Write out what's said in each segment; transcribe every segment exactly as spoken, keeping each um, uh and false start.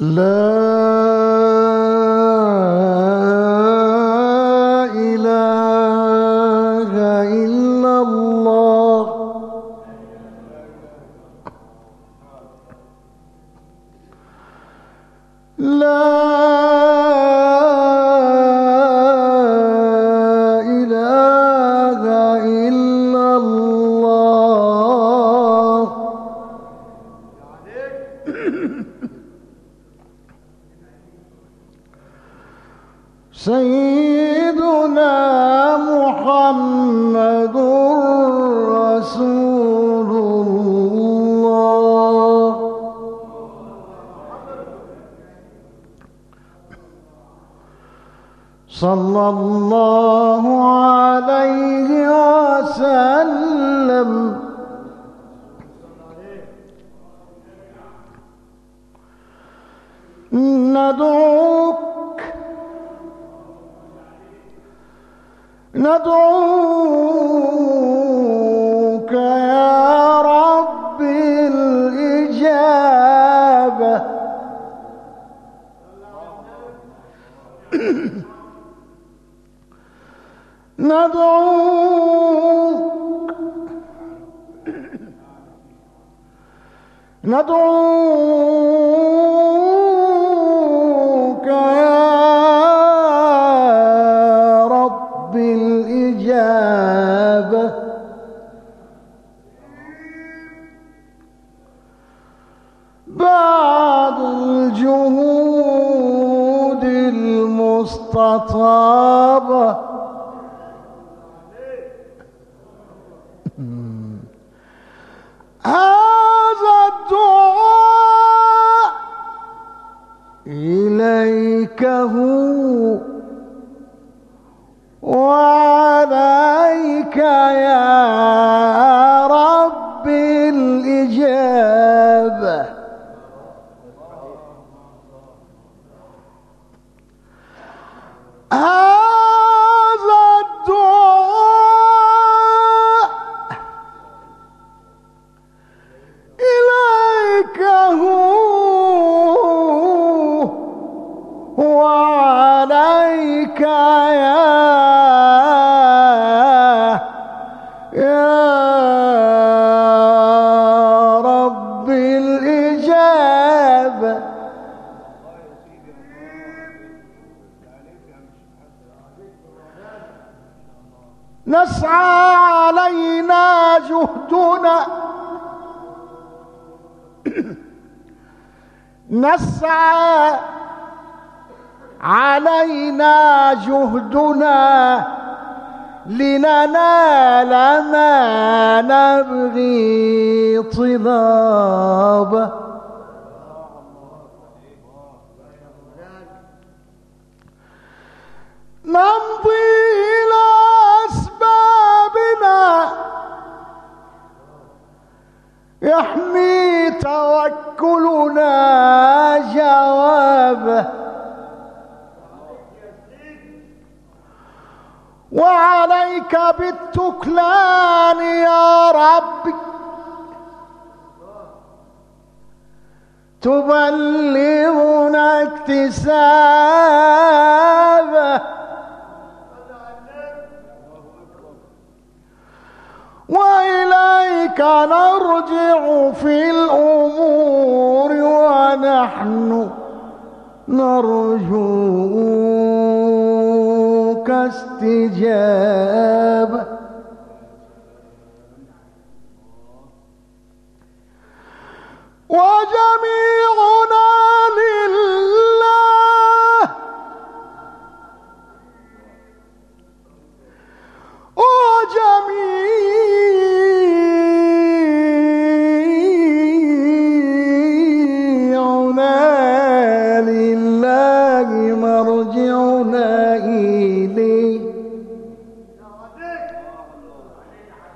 لا إله إلا الله لا إله إلا الله سيدنا محمد رسول الله صلى الله عليه وسلم ندعوك ندعوك يا رب الإجابة ندعوك ندعوك يا رب الإجابة بعد الجهود المستطابة هذا الدعاء إليك هو وعليك يا رب الإجابة هذا الدعاء إليك هو وعليك يا يا رب الإجابة نسعى علينا جهدنا نسعى علينا جهدنا لننال ما نبغي طلابه نمضي إلى أسبابنا يحمي توكلنا جوابه وعليك بالتكلان يا ربي تبلغنا اكتسابه وإليك نرجع في الأمور ونحن نرجوك استجابة وجميعنا لله وجميعنا لله مرجعنا إليه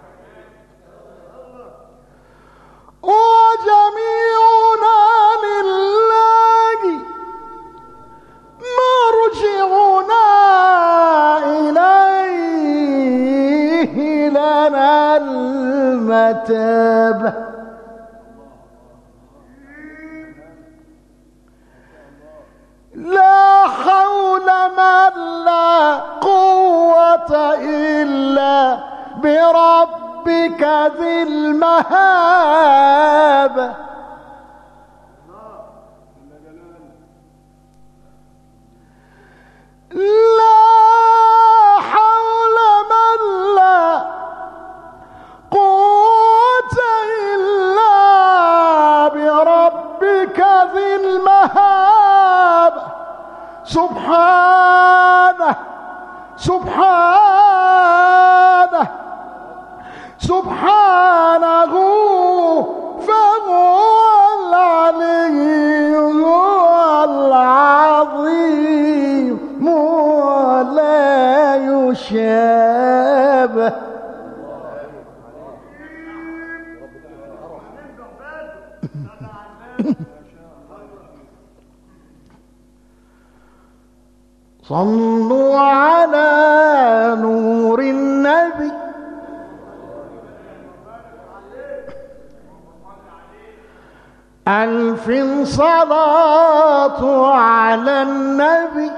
وجميعنا لله بربك ذي المهابة لا حول من لا قوة إلا بربك ذي المهابة سبحانه سبحانه سبحانه فهو العلي العظيم ولا يشابه صلوا على نور النبي ألف صلاة على النبي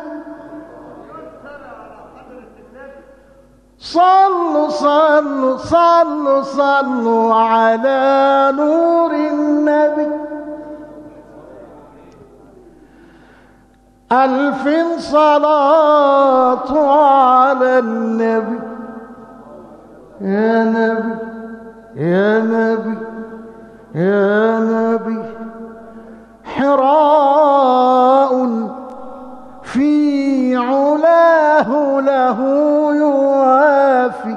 صلوا صلوا صلوا صلوا على نور النبي ألف صلاة على النبي يا نبي يا نبي يا نبي حراء في علاه له يوافي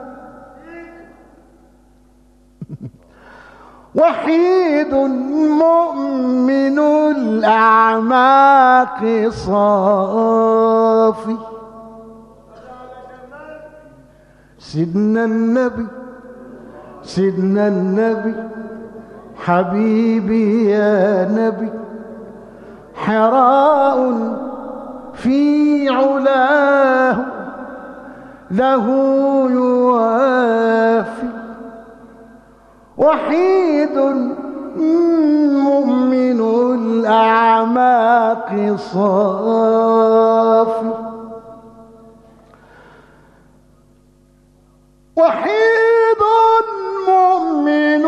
وحيد مؤمن الأعماق صافي سيدنا النبي سيدنا النبي حبيبي يا نبي حراء في علاه له يوافي وحيد مؤمن الأعماق صافي وحيد مؤمن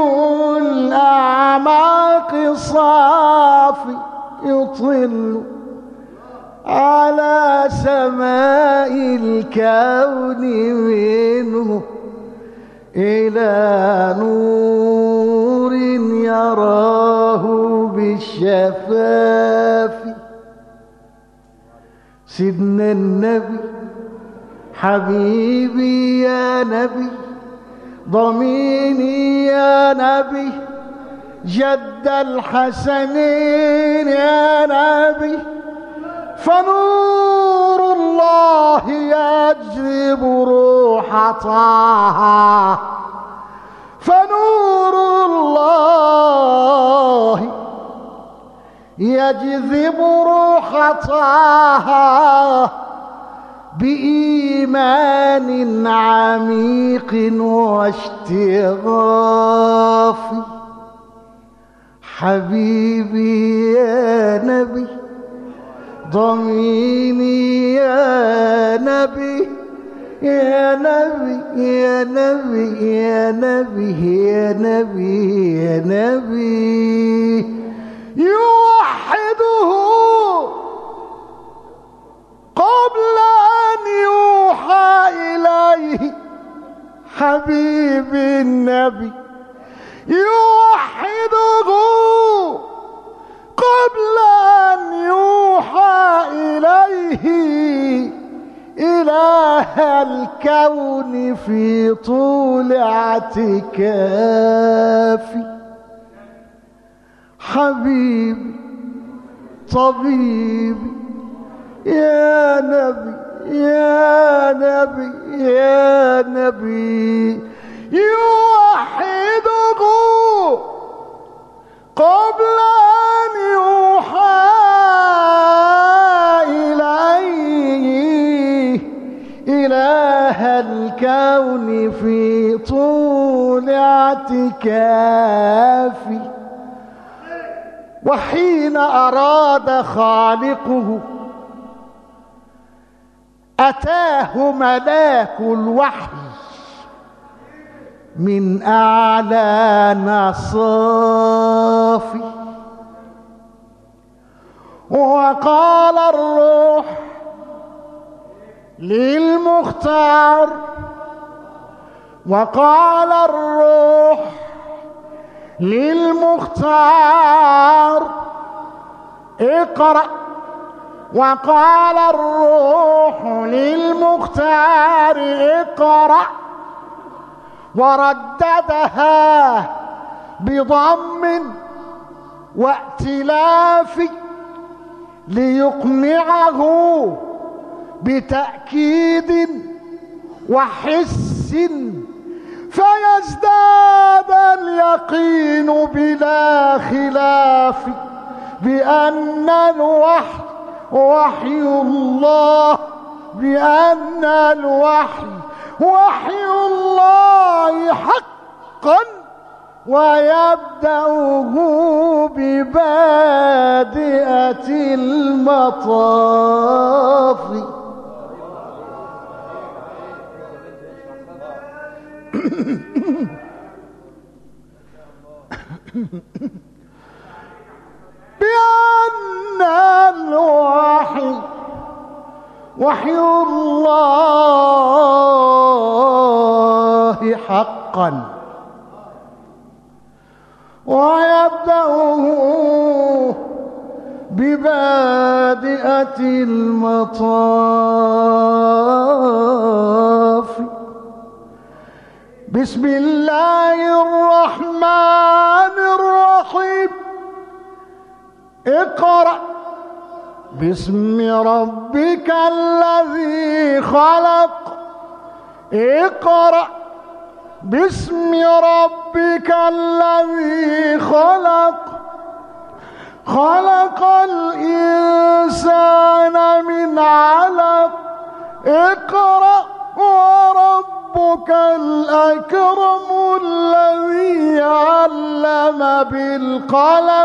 الأعماق صافي يطل على سماء الكون منه إلى نور يراه بالشفاف سيدنا النبي حبيبي يا نبي ضميني يا نبي جد الحسنين يا نبي فنور الله يجذب روح طه فنور الله يجذب روح طه بإيمان عميق واشتغاف حبيبي يا نبي ضميني يا نبي يا نبي يا نبي يا نبي يا نبي يا نبي يوحده قبل أن يوحى إليه حبيبي النبي يوحده قبل أن يوحى إليه إله الكون في طول اعتكافي حبيبي طبيبي يا نبي يا نبي يا نبي يوحده قبل أن يوحى إليه إله الكون في طول اعتكافي وحين أراد خالقه أتاه ملاك الوحي من أعلى نصافي. وقال الروح للمختار وقال الروح للمختار اقرأ. وقال الروح للمختار اقرأ، ورددها بضم وائتلاف ليقنعه بتأكيد وحس، فيزداد اليقين بلا خلاف بأن الوحي وحي الله، بأن الوحي وحي الله حقا، ويبدأه ببادئة المطاف. بأن الوحي وحي الله حقا، ويبدأه ببادئة المطاف. بسم الله الرحمن الرحيم. اقرأ باسم ربك الذي خلق. اقرأ باسم ربك الذي خلق. خلق الإنسان من علق. اقرأ وربك الأكرم الذي علم بالقلم.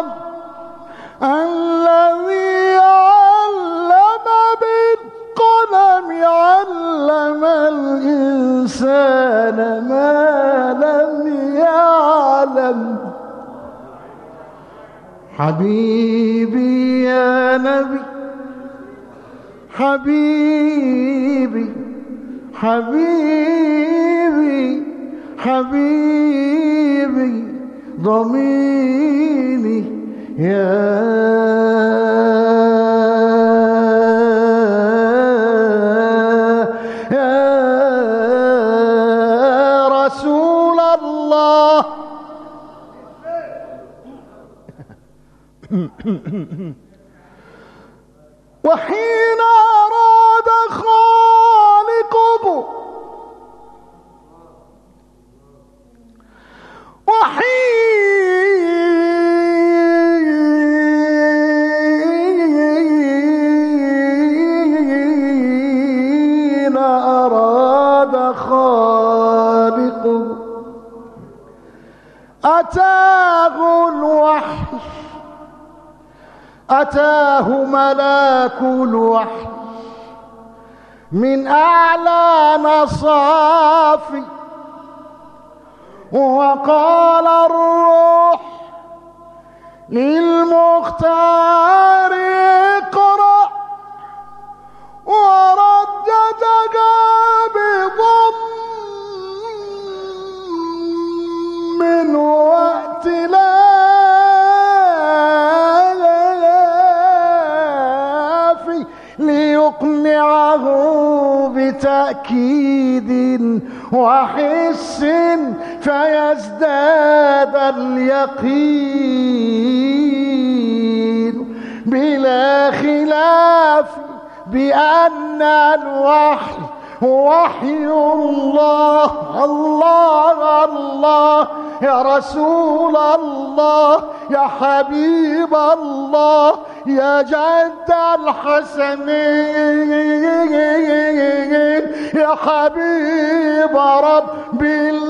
الذي علم بالقلم علم الإنسان ما لم يعلم. حبيبي يا نبي، حبيبي حبيبي حبيبي ضميني يا يا رسول الله. وحين أراد خالقه وحين أراد خالقه أتاه الوحي، أتاه ملاك الوحي من أعلى مصافي. وقال الروح للمختار اقرأ، ورددها بضم وائتلاف ليقنعه بتأكيد وحس، فيزداد اليقين بلا خلاف بأن الوحي وحي الله. الله الله يا رسول الله، يا حبيب الله، يا جد الحسنين، يا حبيب رب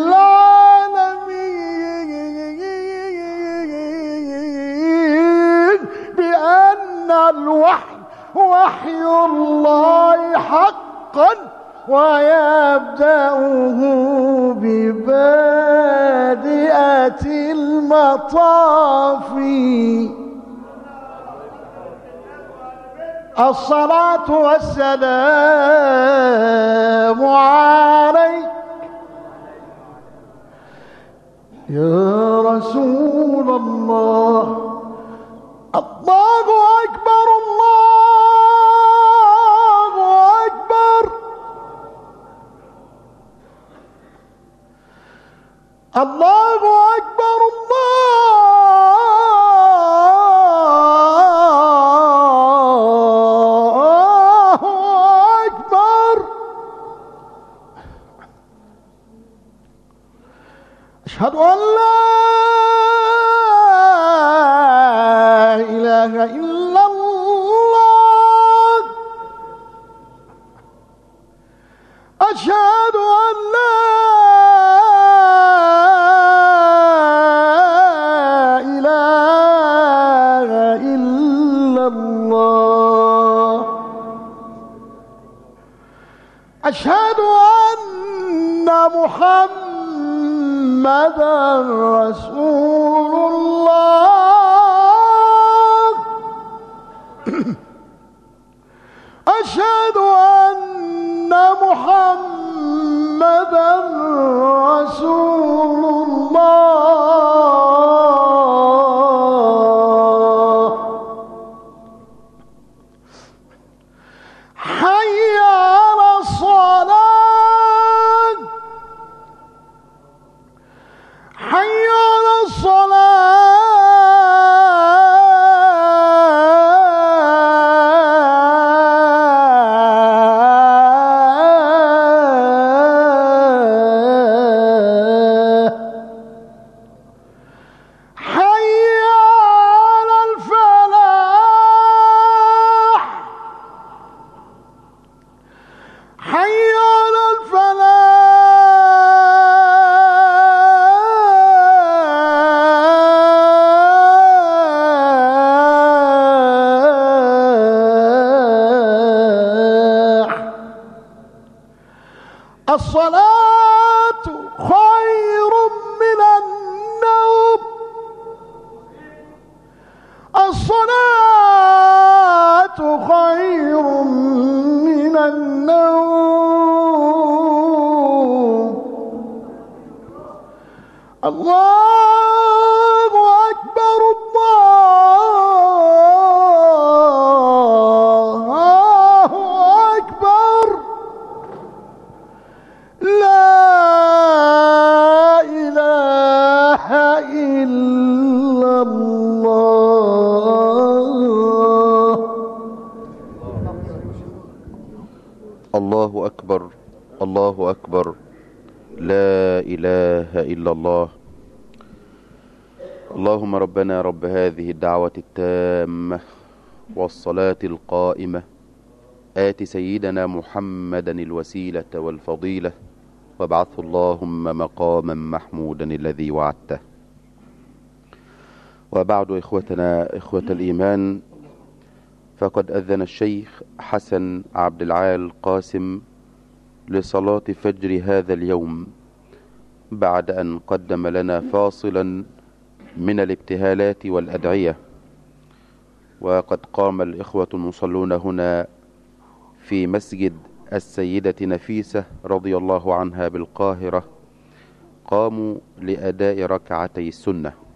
العالمين، بأن الوحي وحي الله حقا، ويبدأه ببادئة المطاف. الصلاة والسلام عليك يا رسول الله. الله أكبر الله أكبر الله أكبر الله أكبر. أشهد أن لا إله إلا الله. أشهد أن لا إله إلا الله. أشهد أن محمدا رسول الله. أشهد أن محمدا رسول الله. حي على الصلاة حي على الصلاة. حي على الفلاح حي على الفلاح. الصلاة خير من النوم. الصلاة خير من النوم. الله أكبر الله أكبر. لا إله إلا الله. الله أكبر الله أكبر. لا إله إلا الله. اللهم ربنا رب هذه الدعوة التامة والصلاة القائمة آت سيدنا محمدا الوسيلة والفضيلة وابعثه اللهم مقاما محمودا الذي وعدته. وبعد إخوتنا إخوة الإيمان، فقد أذن الشيخ حسن عبد العال قاسم لصلاة فجر هذا اليوم بعد أن قدم لنا فاصلا من الابتهالات والأدعية. وقد قام الإخوة المصلون هنا في مسجد السيدة نفيسة رضي الله عنها بالقاهرة، قاموا لأداء ركعتي السنة.